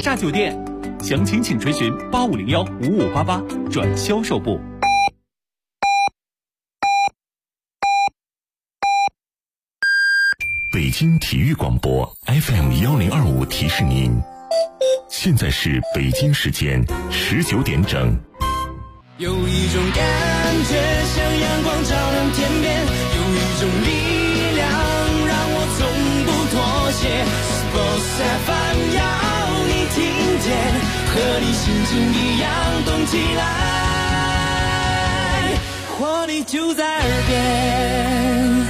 厦酒店。详情请垂询85015588转销售部。 北京体育广播 FM1025提示您，现在是北京时间19点整。 有一种感觉像阳光照亮天边，有一种力量让我从不妥协。Sports FM 要你听见，和你心情一样动起来，活力就在耳边。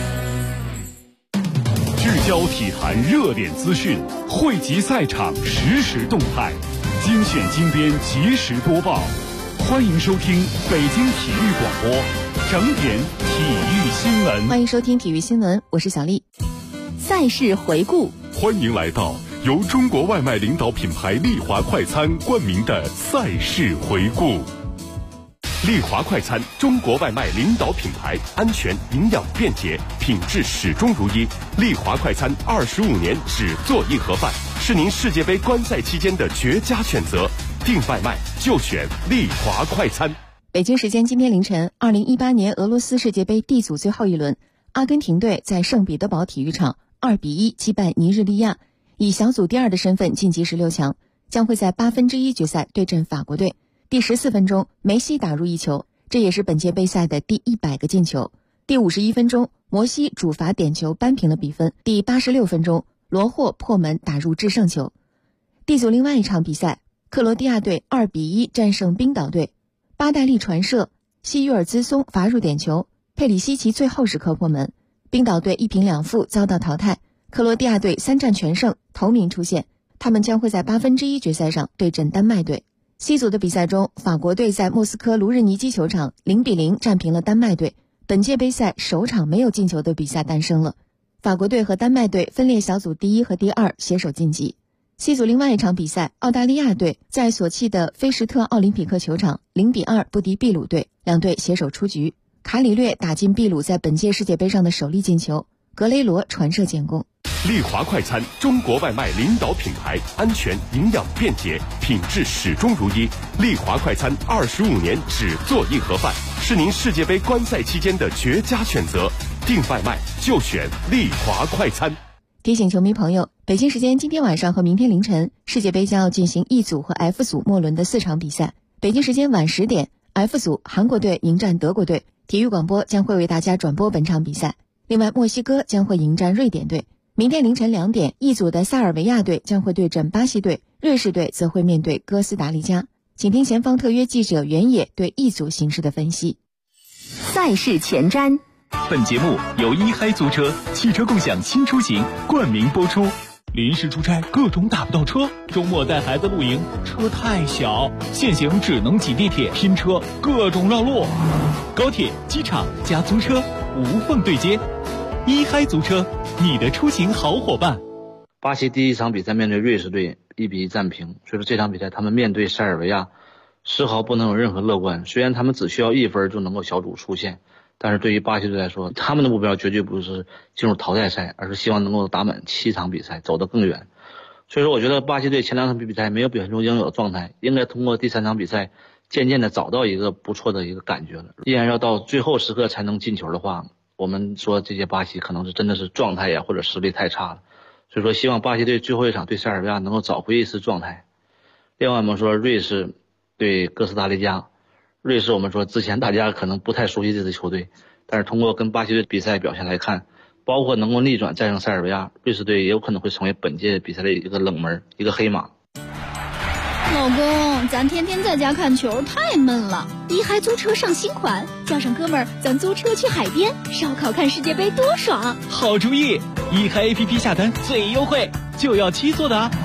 聚焦体坛热点资讯，汇集赛场实时动态，精选精编及时播报。欢迎收听北京体育广播整点体育新闻。 欢迎收听体育新闻，我是小丽。赛事回顾， 欢迎来到由中国外卖领导品牌丽华快餐冠名的赛事回顾。丽华快餐，中国外卖领导品牌，安全、营养、便捷，品质始终如一。丽华快餐25年只做一盒饭，是您世界杯观赛期间的绝佳选择。订外卖就选丽华快餐。 北京时间今天凌晨，2018年俄罗斯世界杯 D 组最后一轮，阿根廷队在圣彼得堡体育场2-1击败尼日利亚，以小组第2的身份晋级16强，将会在1/8决赛对阵法国队。第14分钟，梅西打入一球，这也是本届杯赛的第100个进球。第51分钟，摩西主罚点球扳平了比分。第86分钟，罗霍破门打入制胜球。D 组另外一场比赛，克罗地亚队2-1战胜冰岛队，巴戴利传射，西约尔兹松罚入点球，佩里西奇最后时刻破门。冰岛队1平2负遭到淘汰，克罗地亚队3战全胜，头名出现，他们将会在1/8决赛上对阵丹麦队。C 组的比赛中，法国队在莫斯科卢日尼基球场0-0战平了丹麦队，本届杯赛首场没有进球的比赛诞生了。法国队和丹麦队分列小组第1和第2，携手晋级。C 组另外一场比赛，澳大利亚队在索契的菲什特奥林匹克球场0-2不敌秘鲁队，两队携手出局。卡里略打进秘鲁在本届世界杯上的首粒进球，格雷罗传射建功。 丽华快餐，中国外卖领导品牌，安全、营养、便捷，品质始终如一。丽华快餐25年只做一盒饭，是您世界杯观赛期间的绝佳选择。订外卖就选丽华快餐。 提醒球迷朋友，北京时间今天晚上和明天凌晨，世界杯将要进行 E 组和 F 组末轮的4场比赛。北京时间晚10点 ，F 组韩国队迎战德国队，体育广播将会为大家转播本场比赛。另外，墨西哥将会迎战瑞典队。明天凌晨2点，E 组的塞尔维亚队将会对阵巴西队，瑞士队则会面对哥斯达黎加。请听前方特约记者袁野对 E 组形势的分析。 赛事前瞻。 本节目由一嗨租车汽车共享新出行冠名播出。临时出差各种打不到车，周末带孩子露营车太小，现行只能挤地铁拼车，各种绕路。高铁、机场加租车无缝对接，一嗨租车，你的出行好伙伴。 巴西第一场比赛面对瑞士队1-1战平，所以说这场比赛他们面对塞尔维亚丝毫不能有任何乐观。虽然他们只需要1分就能够小组出线，但是对于巴西队来说，他们的目标绝对不是进入淘汰赛，而是希望能够打满7场比赛，走得更远。所以说我觉得巴西队前2场比赛没有表现出应有的状态，应该通过第3场比赛渐渐的找到一个不错的一个感觉了。既然要到最后时刻才能进球的话，我们说这些巴西可能是真的是状态呀或者实力太差了。所以说希望巴西队最后一场对塞尔维亚能够找回一丝状态。另外我们说瑞士对哥斯达黎加，瑞士我们说之前大家可能不太熟悉这支球队，但是通过跟巴西队比赛表现来看，包括能够逆转战胜塞尔维亚，瑞士队也有可能会成为本届比赛的一个冷门，一个黑马。 老公，咱天天在家看球太闷了，一嗨租车上新款，叫上哥们儿，咱租车去海边烧烤看世界杯多爽！ 好主意，一嗨 APP 下单最优惠，就要7座的啊！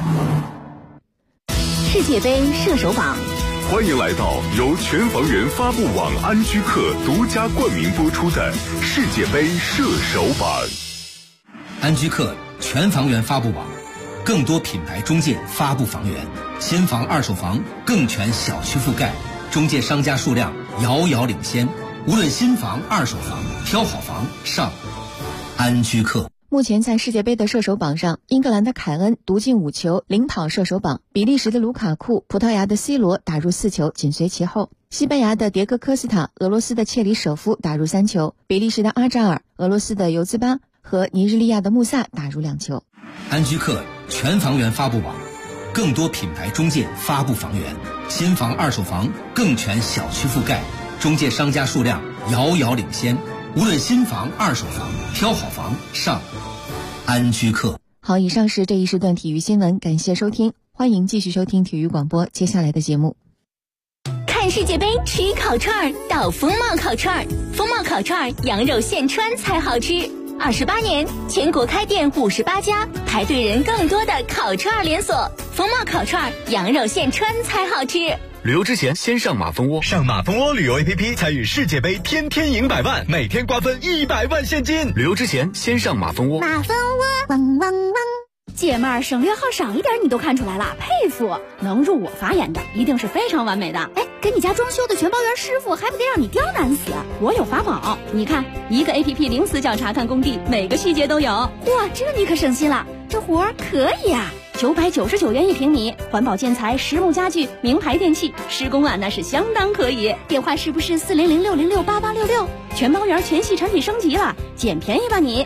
世界杯射手榜， 欢迎来到由全房源发布网安居客独家冠名播出的世界杯射手榜。 安居客全房源发布网，更多品牌中介发布房源，新房二手房更全小区覆盖，中介商家数量遥遥领先。无论新房二手房，挑好房上安居客。 目前在世界杯的射手榜上，英格兰的凯恩独进5球，领跑射手榜；比利时的卢卡库、葡萄牙的 C 罗打入4球，紧随其后；西班牙的迭戈科斯塔、俄罗斯的切里舍夫打入3球，比利时的阿扎尔、俄罗斯的尤兹巴和尼日利亚的穆萨打入2球。 安居客全房源发布网，更多品牌中介发布房源，新房、二手房更全小区覆盖，中介商家数量遥遥领先。无论新房、二手房，挑好房上安居客。 好，以上是这一时段体育新闻，感谢收听，欢迎继续收听体育广播接下来的节目。 看世界杯吃烤串到风貌烤串，风貌烤串羊肉现穿才好吃。28年，全国开店58家，排队人更多的烤串连锁。风貌烤串羊肉现穿才好吃。 旅游之前先上马蜂窝，上马蜂窝旅游 APP 参与世界杯，天天赢100万，每天瓜分100万现金。旅游之前先上马蜂窝。 马蜂窝，汪汪汪！ 姐妹儿，省略号少一点你都看出来了，佩服！能入我法眼的，一定是非常完美的。哎，给你家装修的全包圆师傅，还不得让你刁难死？我有法宝，你看，一个 APP 零死角查看工地，每个细节都有。哇，这你可省心了，这活儿可以啊！999元1平米，环保建材、实木家具、名牌电器，施工啊那是相当可以。电话是不是400-606-8866？全包圆全系产品升级了，捡便宜吧你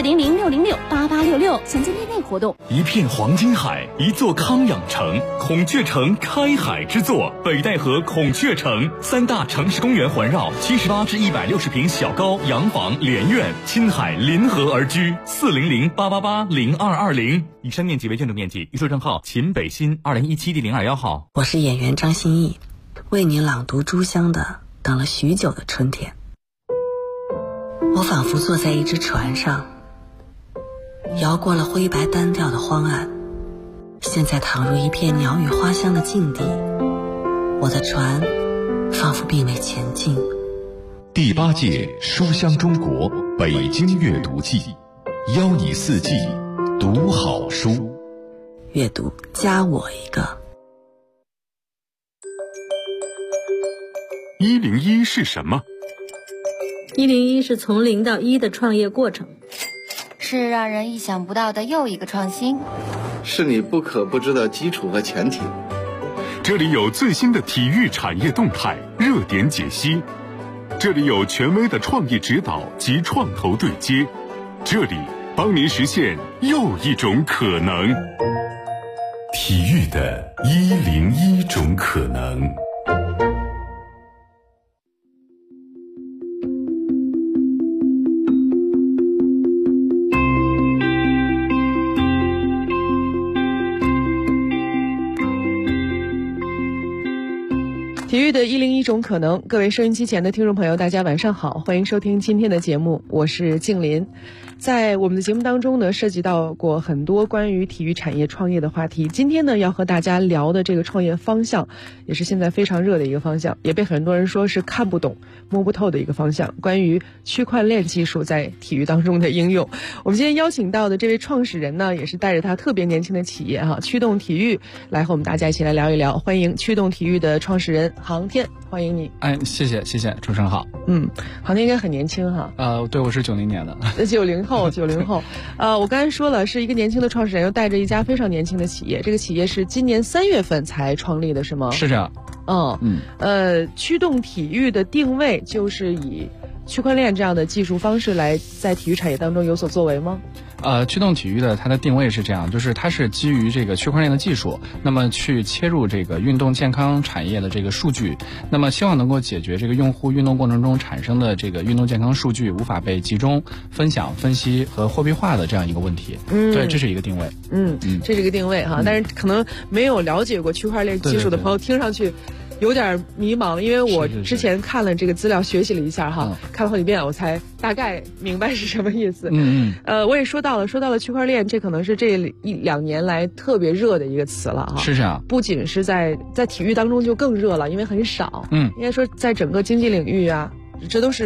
！400-606-8866，现在内活动。 一片黄金海，一座康养城，孔雀城开海之作，北戴河孔雀城，3大城市公园环绕，78至160平小高洋房连院，亲海临河而居。400-888-0220，以上面积为建筑面积，预售证号秦北新2017第021号。 我是演员张歆艺，为你朗读朱香的《等了许久的春天》。我仿佛坐在一只船上，摇过了灰白单调的荒岸，现在躺入一片鸟语花香的境地，我的船仿佛并未前进。 第8届书香中国北京阅读季，邀你4季读好书。 阅读加我一个。 101是什么 ？101是从0到1的创业过程， 是让人意想不到的又一个创新， 是你不可不知的基础和前提。 这里有最新的体育产业动态热点解析，这里有权威的创意指导及创投对接，这里帮您实现又一种可能。体育的101种可能。 体育的101种可能，各位收音机前的听众朋友，大家晚上好，欢迎收听今天的节目，我是静林。在我们的节目当中呢，涉及到过很多关于体育产业创业的话题。今天呢，要和大家聊的这个创业方向，也是现在非常热的一个方向，也被很多人说是看不懂、摸不透的一个方向。关于区块链技术在体育当中的应用，我们今天邀请到的这位创始人呢，也是带着他特别年轻的企业驱动体育来和我们大家一起来聊一聊。欢迎驱动体育的创始人航天，欢迎你。 哎，谢谢，主持人好。 航天应该很年轻哈。 对，我是90年的。 90后。我刚才说了，是一个年轻的创始人，又带着一家非常年轻的企业。这个企业是今年3月份才创立的，是吗？ 是这样。 驱动体育的定位就是以区块链这样的技术方式来在体育产业当中有所作为吗？ 驱动体育的它的定位是这样，就是它是基于这个区块链的技术，那么去切入这个运动健康产业的这个数据，那么希望能够解决这个用户运动过程中产生的这个运动健康数据无法被集中分享、分析和货币化的这样一个问题。对，这是一个定位。 这是一个定位哈，但是可能没有了解过区块链技术的朋友听上去有点迷茫，因为我之前看了这个资料学习了一下哈，看了好几遍我才大概明白是什么意思。我也说到了区块链，这可能是这1-2年来特别热的一个词了哈。 是这样， 不仅是在体育当中就更热了，因为很少。应该说在整个经济领域啊，这都是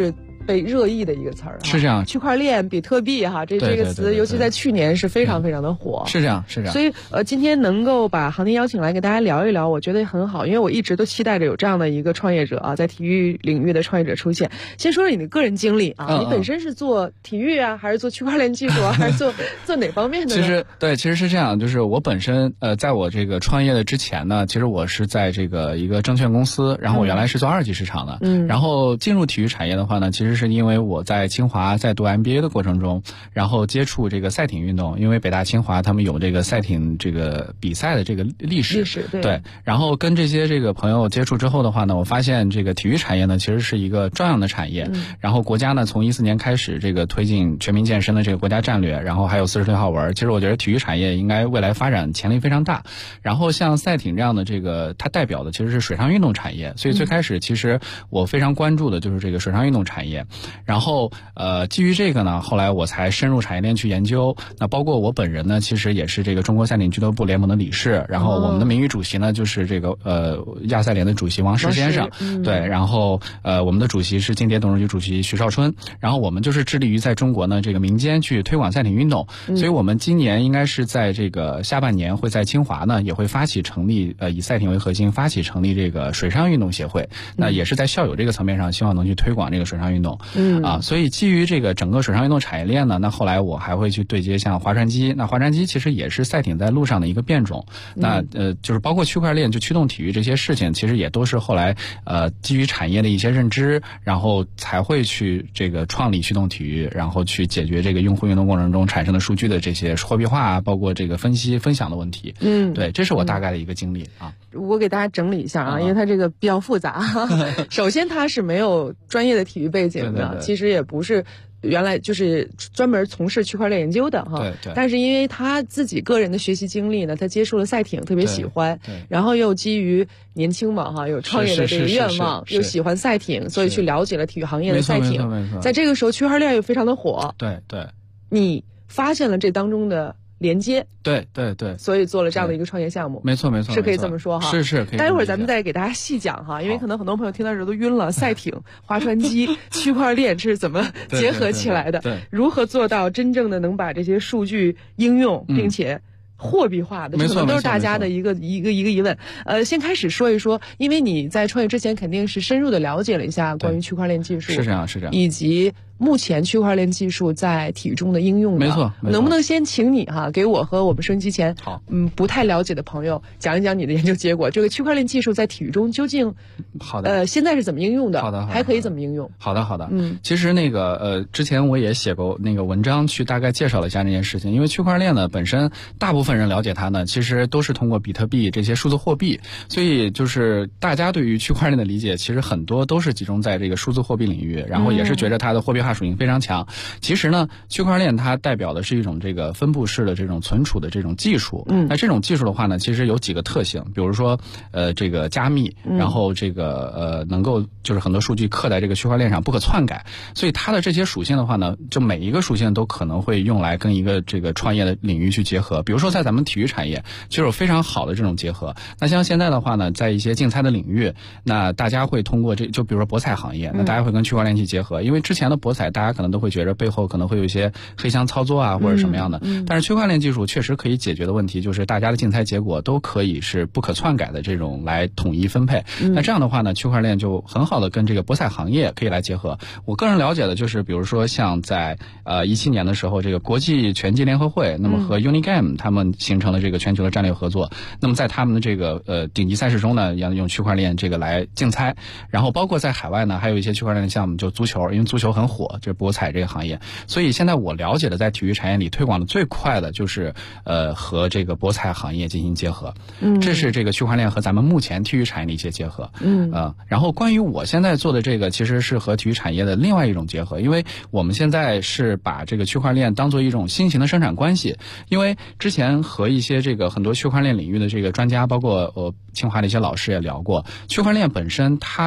被热议的一个词儿。 是这样， 区块链、比特币哈，这个词，尤其在去年是非常非常的火。 是这样，是这样。 所以今天能够把航天邀请来给大家聊一聊，我觉得很好，因为我一直都期待着有这样的一个创业者啊，在体育领域的创业者出现。先说说你的个人经历啊，你本身是做体育啊，还是做区块链技术啊，还是做哪方面的呢？ 其实是这样，就是我本身在我这个创业的之前呢，其实我是在这个一个证券公司，然后我原来是做2级市场的，然后进入体育产业的话呢，其实是因为我在清华在读 MBA 的过程中，然后接触这个赛艇运动，因为北大清华他们有这个赛艇这个比赛的这个历史，对，然后跟这些这个朋友接触之后的话呢，我发现这个体育产业呢其实是一个朝阳的产业，然后国家呢从14年开始这个推进全民健身的这个国家战略，然后还有46号文，其实我觉得体育产业应该未来发展潜力非常大。然后像赛艇这样的这个它代表的其实是水上运动产业，所以最开始其实我非常关注的就是这个水上运动产业。然后基于这个呢，后来我才深入产业链去研究。那包括我本人呢，其实也是这个中国赛艇俱乐部联盟的理事，然后我们的名誉主席呢就是这个亚赛联的主席王石先生，对，然后我们的主席是金蝶董事局主席徐少春，然后我们就是致力于在中国呢这个民间去推广赛艇运动，所以我们今年应该是在这个下半年会在清华呢也会发起成立以赛艇为核心发起成立这个水上运动协会，那也是在校友这个层面上希望能去推广这个水上运动，所以基于这个整个水上运动产业链呢，那后来我还会去对接像划船机，那划船机其实也是赛艇在路上的一个变种，那就是包括区块链就驱动体育这些事情，其实也都是后来基于产业的一些认知，然后才会去这个创立驱动体育，然后去解决这个用户运动过程中产生的数据的这些货币化，包括这个分析分享的问题。对，这是我大概的一个经历啊。 我给大家整理一下啊，因为它这个比较复杂。首先，它是没有专业的体育背景的，其实也不是原来就是专门从事区块链研究的哈， 对。 但是因为他自己个人的学习经历呢，他接触了赛艇，特别喜欢，然后又基于年轻嘛哈，有创业的这个愿望，又喜欢赛艇，所以去了解了体育行业的赛艇。在这个时候，区块链又非常的火， 对， 你发现了这当中的连接， 对， 所以做了这样的一个创业项目， 没错， 是可以这么说哈， 是可以。 待会儿咱们再给大家细讲哈，因为可能很多朋友听到这都晕了，赛艇、划船机、区块链是怎么结合起来的？ 对， 如何做到真正的能把这些数据应用，并且货币化的，这可能都是大家的一个疑问。先开始说一说，因为你在创业之前肯定是深入的了解了一下关于区块链技术， 是这样， 以及目前区块链技术在体育中的应用的， 没错。 能不能先请你哈，给我和我们收音机前不太了解的朋友讲一讲你的研究结果？这个区块链技术在体育中究竟现在是怎么应用的？ 好的， 还可以怎么应用？ 好的。其实那个之前我也写过那个文章，去大概介绍了一下这件事情。因为区块链呢本身，大部分人了解它呢，其实都是通过比特币这些数字货币，所以就是大家对于区块链的理解，其实很多都是集中在这个数字货币领域，然后也是觉得它的货币化属性非常强。其实呢，区块链它代表的是一种这个分布式的这种存储的这种技术。那这种技术的话呢，其实有几个特性，比如说这个加密，然后这个能够就是很多数据刻在这个区块链上不可篡改，所以它的这些属性的话呢，就每一个属性都可能会用来跟一个这个创业的领域去结合。比如说在咱们体育产业就有非常好的这种结合。那像现在的话呢，在一些竞猜的领域，那大家会通过就比如说博彩行业，那大家会跟区块链去结合，因为之前的博彩大家可能都会觉得背后可能会有一些黑箱操作啊或者什么样的，但是区块链技术确实可以解决的问题，就是大家的竞猜结果都可以是不可篡改的这种来统一分配。那这样的话呢，区块链就很好的跟这个博彩行业可以来结合。我个人了解的就是，比如说像在17年的时候，这个国际拳击联合会，那么和 Unigame 他们形成了这个全球的战略合作。那么在他们的这个顶级赛事中呢，要用区块链这个来竞猜。然后包括在海外呢，还有一些区块链的项目，就足球，因为足球很火，这博彩这个行业。所以现在我了解的，在体育产业里推广的最快的就是和这个博彩行业进行结合。这是这个区块链和咱们目前体育产业的一些结合。然后关于我现在做的这个，其实是和体育产业的另外一种结合，因为我们现在是把这个区块链当做一种新型的生产关系。因为之前和一些这个很多区块链领域的这个专家，包括清华的一些老师也聊过，区块链本身它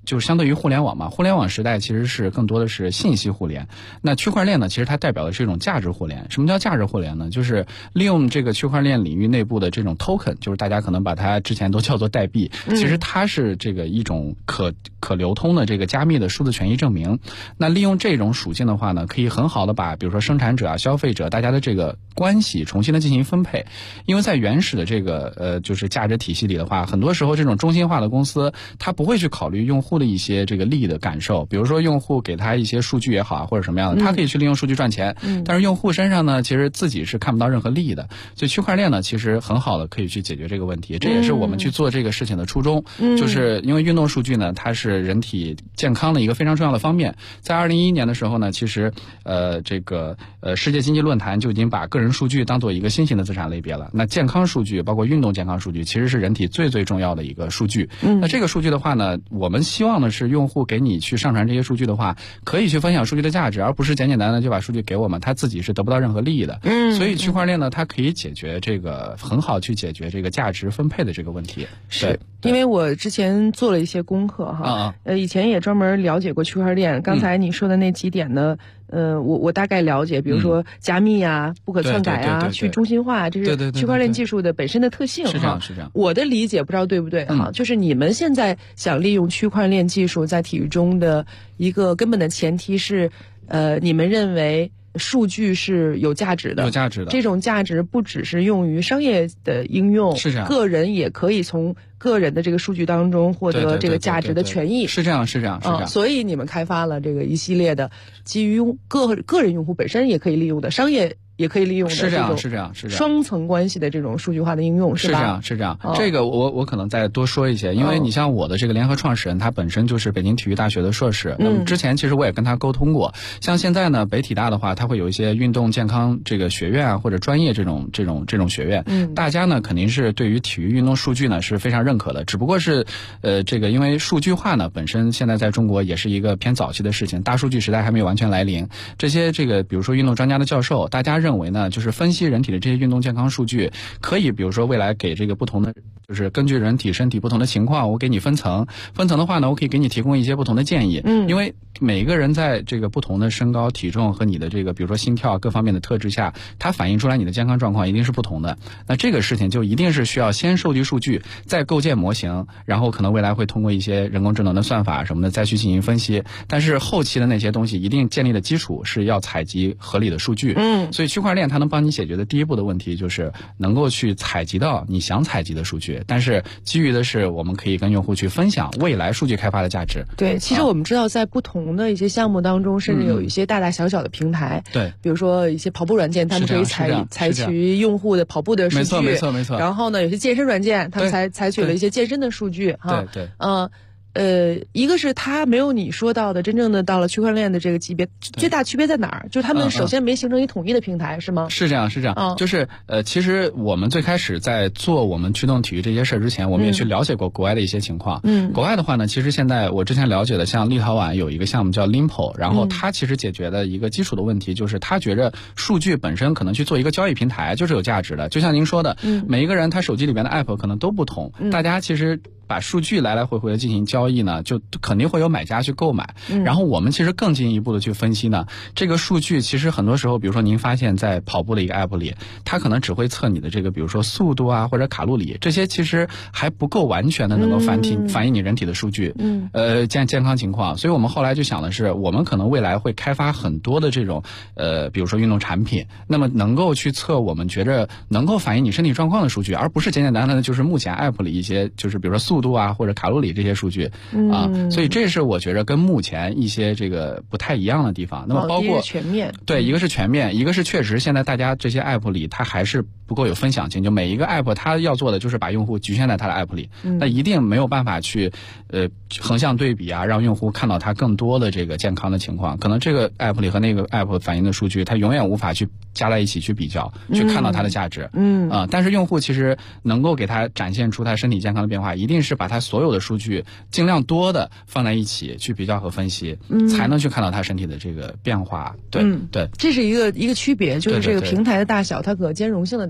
就是相对于互联网嘛，互联网时代其实是更多的是信息互联。那区块链呢，其实它代表的是一种价值互联。什么叫价值互联呢？就是利用这个区块链领域内部的这种 token， 就是大家可能把它之前都叫做代币，其实它是这个一种可流通的这个加密的数字权益证明。那利用这种属性的话呢，可以很好的把比如说生产者啊、消费者大家的这个关系重新的进行分配。因为在原始的这个就是价值体系里的话，很多时候这种中心化的公司它不会去考虑用户的一些这个利益的感受，比如说用户给他一些数据也好啊，或者什么样的，他可以去利用数据赚钱，但是用户身上呢，其实自己是看不到任何利益的。所以区块链呢，其实很好的可以去解决这个问题，这也是我们去做这个事情的初衷。就是因为运动数据呢，它是人体健康的一个非常重要的方面。在2011年的时候呢，其实世界经济论坛就已经把个人数据当做一个新型的资产类别了。那健康数据包括运动健康数据其实是人体最重要的一个数据。那这个数据的话呢，我们希望的是用户给你去上传这些数据的话，可以去分享数据的价值，而不是简简单单就把数据给我们，他自己是得不到任何利益的。所以区块链呢，它可以解决这个很好去解决这个价值分配的这个问题。 是因为我之前做了一些功课哈，以前也专门了解过区块链。刚才你说的那几点呢，我大概了解，比如说加密啊、不可篡改啊、去中心化，这是区块链技术的本身的特性。 是这样，是这样。 我的理解不知道对不对哈，就是你们现在想利用区块链技术在体育中的一个根本的前提是，你们认为数据是有价值的， 有价值的。 这种价值不只是用于商业的应用， 是这样。 个人也可以从个人的这个数据当中获得这个价值的权益。 是这样，是这样，是这样。 所以你们开发了这个一系列的基于个人用户本身也可以利用的，商业也可以利用的， 是这样，是这样，是这样。 双层关系的这种数据化的应用，是吧？ 是这样，是这样。这个我可能再多说一些，因为你像我的这个联合创始人，他本身就是北京体育大学的硕士。那么之前其实我也跟他沟通过，像现在呢，北体大的话，他会有一些运动健康这个学院啊，或者专业这种学院。大家呢肯定是对于体育运动数据呢是非常认可的，只不过是这个因为数据化呢本身现在在中国也是一个偏早期的事情，大数据时代还没有完全来临。这些这个比如说运动专家的教授，大家认为呢，就是分析人体的这些运动健康数据，可以比如说未来给这个不同的，就是根据人体身体不同的情况，我给你分层的话呢，我可以给你提供一些不同的建议。因为每个人在这个不同的身高、体重和你的这个比如说心跳各方面的特质下，它反映出来你的健康状况一定是不同的。那这个事情就一定是需要先收集数据，再构建模型，然后可能未来会通过一些人工智能的算法什么的再去进行分析。但是后期的那些东西一定建立的基础是要采集合理的数据。所以区块链它能帮你解决的第一步的问题就是能够去采集到你想采集的数据，但是基于的是我们可以跟用户去分享未来数据开发的价值。 对，其实我们知道在不同的一些项目当中，甚至有一些大大小小的平台， 对， 比如说一些跑步软件，他们可以采取用户的跑步的数据， 没错。 然后呢，有些健身软件，他们采取了一些健身的数据，哈， 对。 一个是它没有你说到的真正的到了区块链的这个级别，最大区别在哪儿？就是他们首先没形成一统一的平台，是吗？ 是这样。就是其实我们最开始在做我们驱动体育这些事之前，我们也去了解过国外的一些情况。国外的话呢，其实现在我之前了解的，像立陶宛有一个项目叫 Limpo， 然后它其实解决的一个基础的问题就是他觉着数据本身可能去做一个交易平台就是有价值的。就像您说的，每一个人他手机里边的 app 可能都不同，大家其实把数据来来回回的进行交易呢，就肯定会有买家去购买。然后我们其实更进一步的去分析呢，这个数据其实很多时候，比如说您发现在跑步的一个 app 里，它可能只会测你的这个比如说速度啊或者卡路里，这些其实还不够完全的能够反映你人体的数据，健康情况。所以我们后来就想的是，我们可能未来会开发很多的这种比如说运动产品，那么能够去测我们觉着能够反映你身体状况的数据，而不是简简单单的就是目前 app 里一些就是比如说速度啊或者卡路里这些数据所以这是我觉得跟目前一些这个不太一样的地方。那么包括全面， 对，一个是全面，一个是确实现在大家这些 app 里它还是不够有分享性，就每一个 app 它要做的就是把用户局限在它的 app 里，那一定没有办法去横向对比啊，让用户看到它更多的这个健康的情况。可能这个 app 里和那个 app 反映的数据，它永远无法去加在一起去比较，去看到它的价值。但是用户其实能够给它展现出它身体健康的变化，一定是把它所有的数据尽量多的放在一起去比较和分析，才能去看到它身体的这个变化。对， 这是一个区别，就是这个平台的大小，它可兼容性的大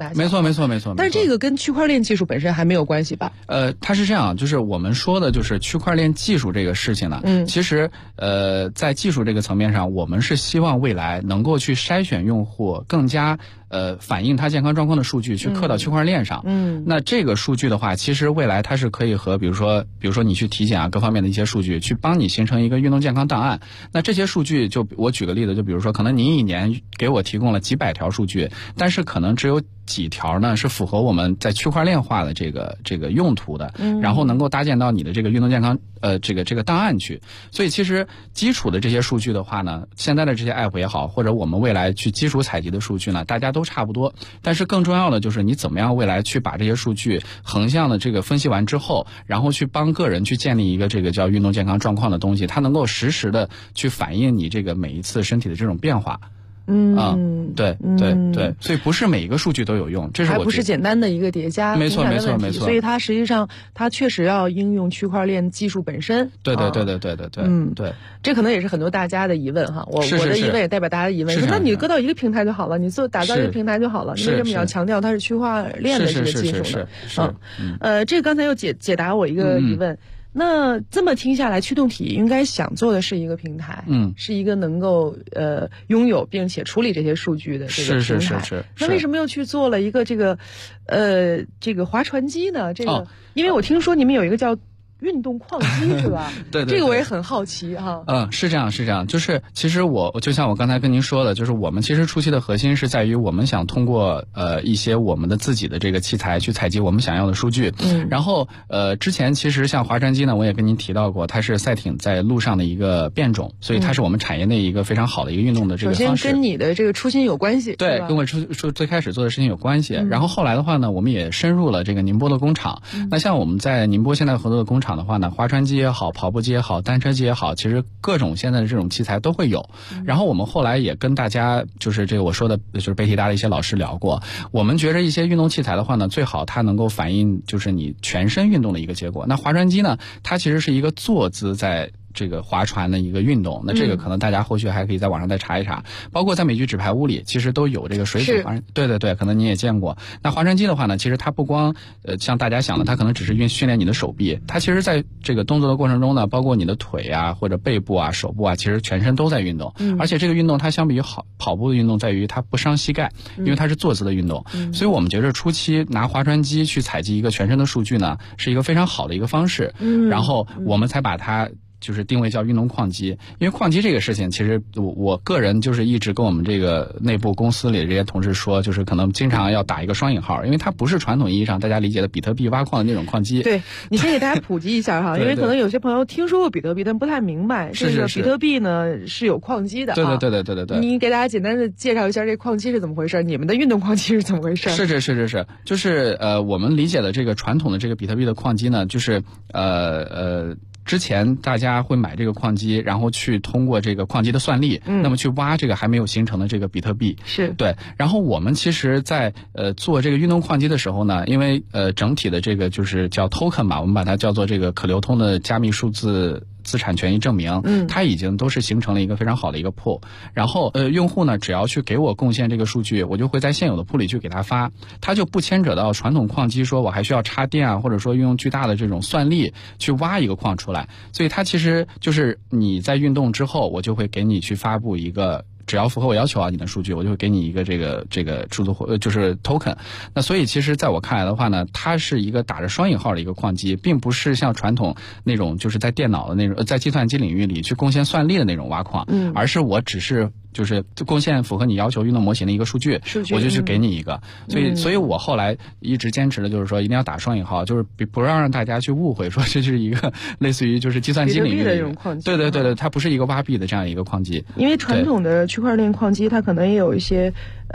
大小。 没错没错没错。 但是这个跟区块链技术本身还没有关系吧？ 它是这样，就是我们说的就是区块链技术这个事情呢，其实在技术这个层面上，我们是希望未来能够去筛选用户更加反映他健康状况的数据去刻到区块链上。那这个数据的话，其实未来它是可以和比如说你去体检啊各方面的一些数据，去帮你形成一个运动健康档案。那这些数据就我举个例子，就比如说可能您一年给我提供了几百条数据，但是可能只有几条呢是符合我们在区块链化的这个用途的，然后能够搭建到你的这个运动健康这个档案去。所以其实基础的这些数据的话呢，现在的这些 app 也好，或者我们未来去基础采集的数据呢，大家都差不多。但是更重要的就是你怎么样未来去把这些数据横向的这个分析完之后，然后去帮个人去建立一个这个叫运动健康状况的东西，它能够实时的去反映你这个每一次身体的这种变化。对对对，所以不是每一个数据都有用，这是我还不是简单的一个叠加， 没错没错没错。 所以它实际上它确实要应用区块链技术本身。 对对对对对对对，对， 这可能也是很多大家的疑问哈。我的疑问也代表大家的疑问，说那你搁到一个平台就好了，你打造一个平台就好了，你为什么要强调它是区块链的这个技术呢？这个刚才又解答我一个疑问。那这么听下来，驱动体应该想做的是一个平台，是一个能够拥有并且处理这些数据的这个平台。是。那为什么又去做了一个这个划船机呢？这个，因为我听说你们有一个叫运动矿机是吧？ 对， 这个我也很好奇哈。 是这样，就是其实我就像我刚才跟您说的，就是我们其实初期的核心是在于我们想通过一些我们的自己的这个器材去采集我们想要的数据。然后之前其实像划船机呢，我也跟您提到过，它是赛艇在路上的一个变种，所以它是我们产业内一个非常好的一个运动的这个方式。 首先跟你的这个初心有关系， 对，跟我最开始做的事情有关系。然后后来的话呢，我们也深入了这个宁波的工厂。那像我们在宁波现在合作的工厂的话呢，划船机也好，跑步机也好，单车机也好，其实各种现在的这种器材都会有。然后我们后来也跟大家就是这个我说的就是北体大的一些老师聊过，我们觉着一些运动器材的话呢，最好它能够反映就是你全身运动的一个结果。那划船机呢，它其实是一个坐姿在这个划船的一个运动，那这个可能大家后续还可以在网上再查一查，包括在美剧《纸牌屋》里其实都有这个水手划船，对对对，可能你也见过。那划船机的话呢，其实它不光像大家想的，它可能只是训练你的手臂，它其实在这个动作的过程中呢，包括你的腿啊或者背部啊手部啊，其实全身都在运动。而且这个运动它相比于跑步的运动在于它不伤膝盖，因为它是坐姿的运动。所以我们觉得初期拿划船机去采集一个全身的数据呢，是一个非常好的一个方式。然后我们才把它就是定位叫运动矿机。因为矿机这个事情，其实我个人就是一直跟我们这个内部公司里的这些同事说，就是可能经常要打一个双引号，因为它不是传统意义上大家理解的比特币挖矿的那种矿机。 对，你先给大家普及一下哈，因为可能有些朋友听说过比特币，但不太明白这个比特币呢是有矿机的。 对。 你给大家简单的介绍一下这矿机是怎么回事，你们的运动矿机是怎么回事？ 是，就是我们理解的这个传统的这个比特币的矿机呢，就是之前大家会买这个矿机，然后去通过这个矿机的算力，那么去挖这个还没有形成的这个比特币。 是对。然后我们其实在做这个运动矿机的时候呢，因为整体的这个就是叫 token 吧，我们把它叫做这个可流通的加密数字资产权益证明，它已经都是形成了一个非常好的一个 pool。然后用户呢，只要去给我贡献这个数据，我就会在现有的 pool 里去给他发，它就不牵扯到传统矿机说我还需要插电啊，或者说运用巨大的这种算力去挖一个矿出来。所以它其实就是你在运动之后，我就会给你去发布一个，只要符合我要求啊，你的数据我就会给你一个这个数字就是 token。那所以其实在我看来的话呢，它是一个打着双引号的一个矿机，并不是像传统那种就是在电脑的那种在计算机领域里去贡献算力的那种挖矿，而是我只是就是贡献符合你要求运动模型的一个数据我就去给你一个。所以我后来一直坚持的就是说一定要打双引号，就是不让大家去误会说这是一个类似于就是计算机领域的这种矿机。 对，它不是一个挖币的这样一个矿机。 因为传统的区块链矿机它可能也有一些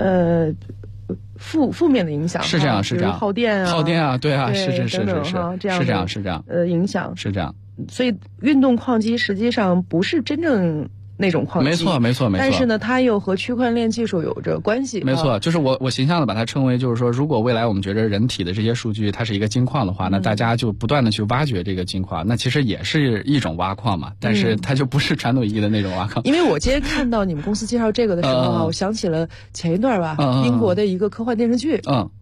负面的影响。 是这样， 耗电啊，对啊，是这样影响是这样。 所以运动矿机实际上不是真正那种矿机， 没错。 但是呢，它又和区块链技术有着关系。 没错，就是我形象的把它称为，就是说，如果未来我们觉得人体的这些数据它是一个金矿的话，那大家就不断的去挖掘这个金矿，那其实也是一种挖矿嘛，但是它就不是传统意义的那种挖矿。 因为我今天看到你们公司介绍这个的时候啊，我想起了前一段吧，英国的一个科幻电视剧。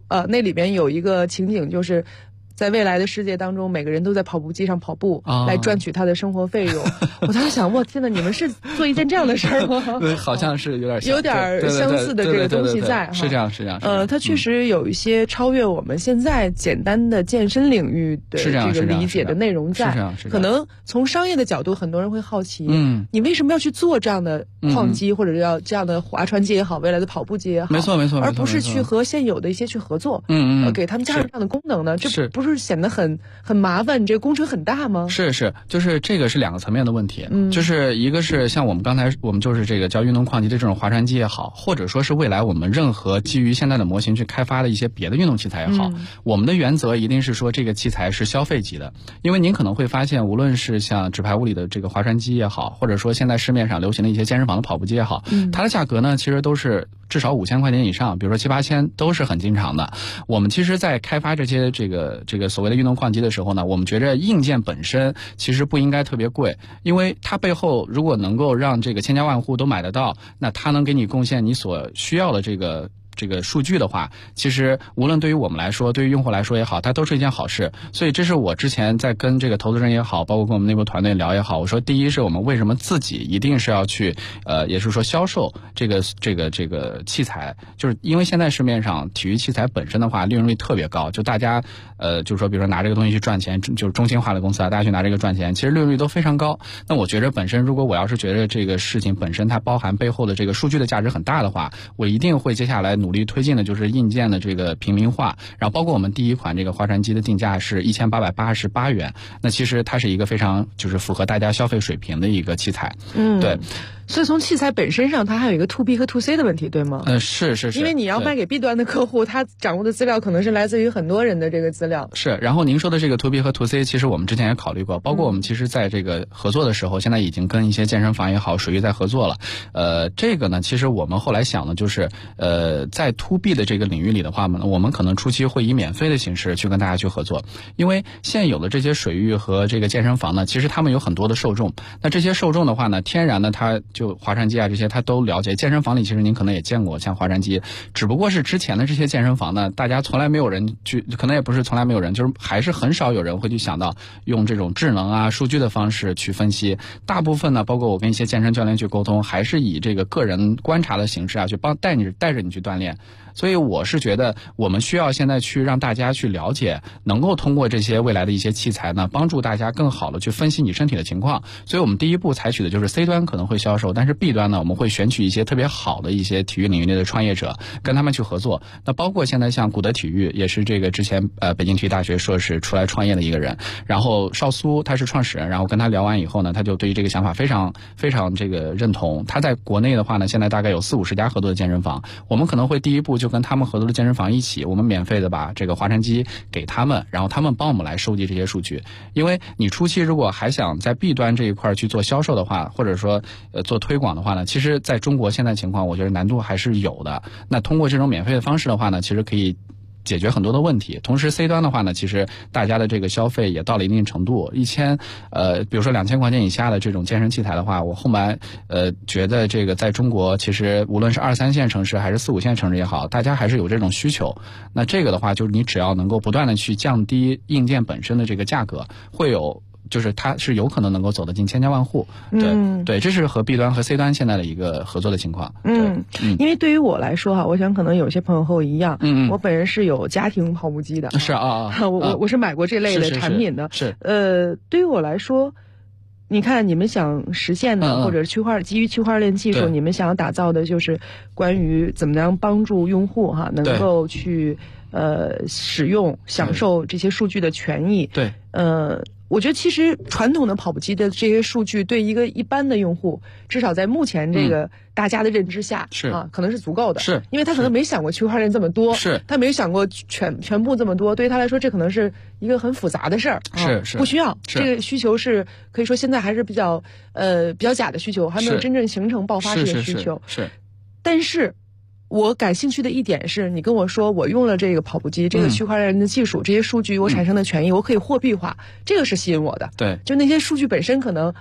那里边有一个情景就是。在未来的世界当中，每个人都在跑步机上跑步，来赚取他的生活费用。我当时想，哇，天哪，你们是做一件这样的事儿吗？ 对，好像是有点相似的这个东西在。 是这样，是这样。 它确实有一些超越我们现在简单的健身领域的这个理解的内容在。 是这样， 可能从商业的角度，很多人会好奇，你为什么要去做这样的矿机，或者要这样的划船机也好，未来的跑步机也好， 没错， 而不是去和现有的一些去合作，给他们加上这样的功能呢？这不是显得很麻烦，你这个工程很大吗？ 是，就是这个是两个层面的问题，就是一个是像我们刚才我们就是这个叫运动矿机的这种划船机也好，或者说是未来我们任何基于现在的模型去开发的一些别的运动器材也好，我们的原则一定是说这个器材是消费级的，因为您可能会发现，无论是像纸牌屋里的这个划船机也好，或者说现在市面上流行的一些健身房的跑步机也好，它的价格呢其实都是至少5000块钱以上，比如说7、8千都是很经常的。我们其实在开发这些这个所谓的运动矿机的时候呢，我们觉着硬件本身其实不应该特别贵，因为它背后如果能够让这个千家万户都买得到，那它能给你贡献你所需要的这个数据的话，其实无论对于我们来说，对于用户来说也好，它都是一件好事。所以这是我之前在跟这个投资人也好，包括跟我们内部团队聊也好，我说第一是我们为什么自己一定是要去也是说销售这个器材，就是因为现在市面上体育器材本身的话利润率特别高，就大家就是说比如说拿这个东西去赚钱，就是中心化的公司啊，大家去拿这个赚钱，其实利润率都非常高。那我觉得本身如果我要是觉得这个事情本身它包含背后的这个数据的价值很大的话，我一定会接下来努力推进的就是硬件的这个平民化，然后包括我们第一款这个划船机的定价是1888元，那其实它是一个非常就是符合大家消费水平的一个器材。对。 所以从器材本身上，它还有一个 to B 和 to C 的问题，对吗？ 是。 因为你要卖给 B 端的客户，他掌握的资料可能是来自于很多人的这个资料。 是。然后您说的这个 to B 和 to C， 其实我们之前也考虑过，包括我们其实在这个合作的时候，现在已经跟一些健身房也好，水域在合作了。这个呢，其实我们后来想的就是，在 to B 的这个领域里的话呢，我们可能初期会以免费的形式去跟大家去合作，因为现有的这些水域和这个健身房呢，其实他们有很多的受众。那这些受众的话呢，天然的它就划船机啊这些他都了解，健身房里其实您可能也见过像划船机，只不过是之前的这些健身房呢，大家从来没有人去，可能也不是从来没有人，就是还是很少有人会去想到用这种智能啊数据的方式去分析。大部分呢，包括我跟一些健身教练去沟通，还是以这个个人观察的形式啊，去带着你去锻炼。所以我是觉得我们需要现在去让大家去了解，能够通过这些未来的一些器材呢，帮助大家更好的去分析你身体的情况。所以我们第一步采取的就是 C 端可能会销售，但是 B 端呢，我们会选取一些特别好的一些体育领域内的创业者，跟他们去合作。那包括现在像古德体育，也是这个之前北京体育大学硕士出来创业的一个人，然后邵苏他是创始人，然后跟他聊完以后呢，他就对于这个想法非常非常这个认同。他在国内的话呢，现在大概有40-50家合作的健身房，我们可能会第一步就跟他们合作的健身房一起，我们免费的把这个划船机给他们，然后他们帮我们来收集这些数据。因为你初期如果还想在 B 端这一块去做销售的话，或者说做推广的话呢，其实在中国现在情况我觉得难度还是有的。那通过这种免费的方式的话呢，其实可以解决很多的问题。同时 C 端的话呢，其实大家的这个消费也到了一定程度，1000比如说2000块钱以下的这种健身器材的话，我后来觉得这个在中国其实无论是2、3线城市还是4、5线城市也好，大家还是有这种需求。那这个的话就是你只要能够不断的去降低硬件本身的这个价格，会有就是它是有可能能够走得进千家万户。对，这是和 B 端和 C 端现在的一个合作的情况。 因为对于我来说哈，我想可能有些朋友和我一样，我本人是有家庭跑步机的。 是啊， 我是买过这类的产品的。 是对于我来说，你看你们想实现的，或者基于区块链技术，你们想要打造的就是关于怎么样帮助用户哈能够去使用享受这些数据的权益。 对， 我觉得其实传统的跑步机的这些数据对一个一般的用户，至少在目前这个大家的认知下，可能是足够的。 是， 因为他可能没想过区块链这么多，他没想过全部这么多，对于他来说这可能是一个很复杂的事儿。 是， 不需要。这个需求是可以说现在还是比较假的需求，还没有真正形成爆发式的需求。 是， 但是我感兴趣的一点是，你跟我说我用了这个跑步机，这个区块链的技术，这些数据我产生的权益，我可以货币化，这个是吸引我的。 对， 就那些数据本身可能